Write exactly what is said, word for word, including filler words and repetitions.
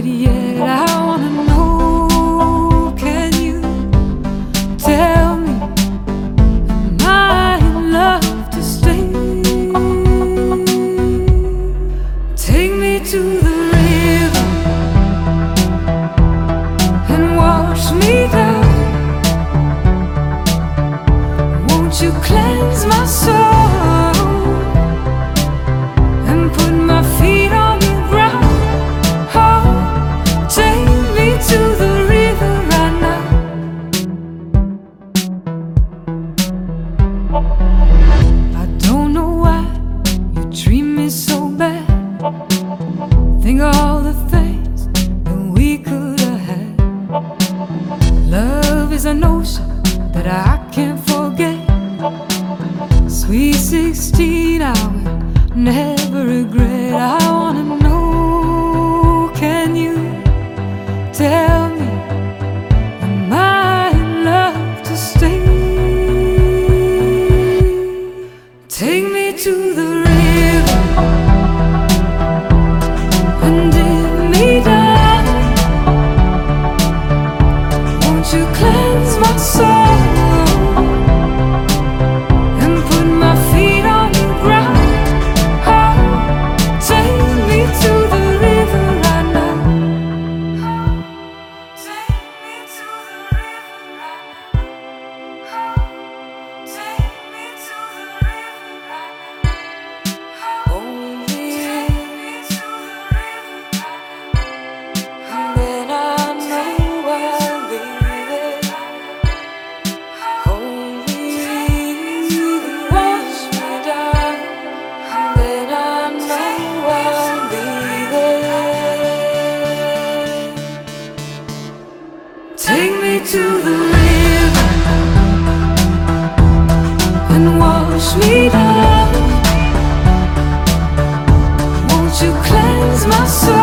it yet. I wanna know, can you tell me, am I in love to stay? Take me to the river and wash me down. Won't you cleanse my soul and put my feet on the ground? Oh, take me to the river right now. I don't know why you treat me so bad. Think of all the things that we could have had. Love is an ocean that I can't forget. Sweet sixteen, I will never regret. I wanna know, can you tell me, am I in love to stay? Take me to the river and dip me down. Won't you cleanse my soul and put my feet on the ground? Oh, take me to the river right now. Oh, take me to the river right now. Oh, take me to the river right now. Only take me to the river right now. And then I know I'll be there. Only wash me down. And then I know I'll be there. Take me to the river and wash me down. Won't you cleanse my soul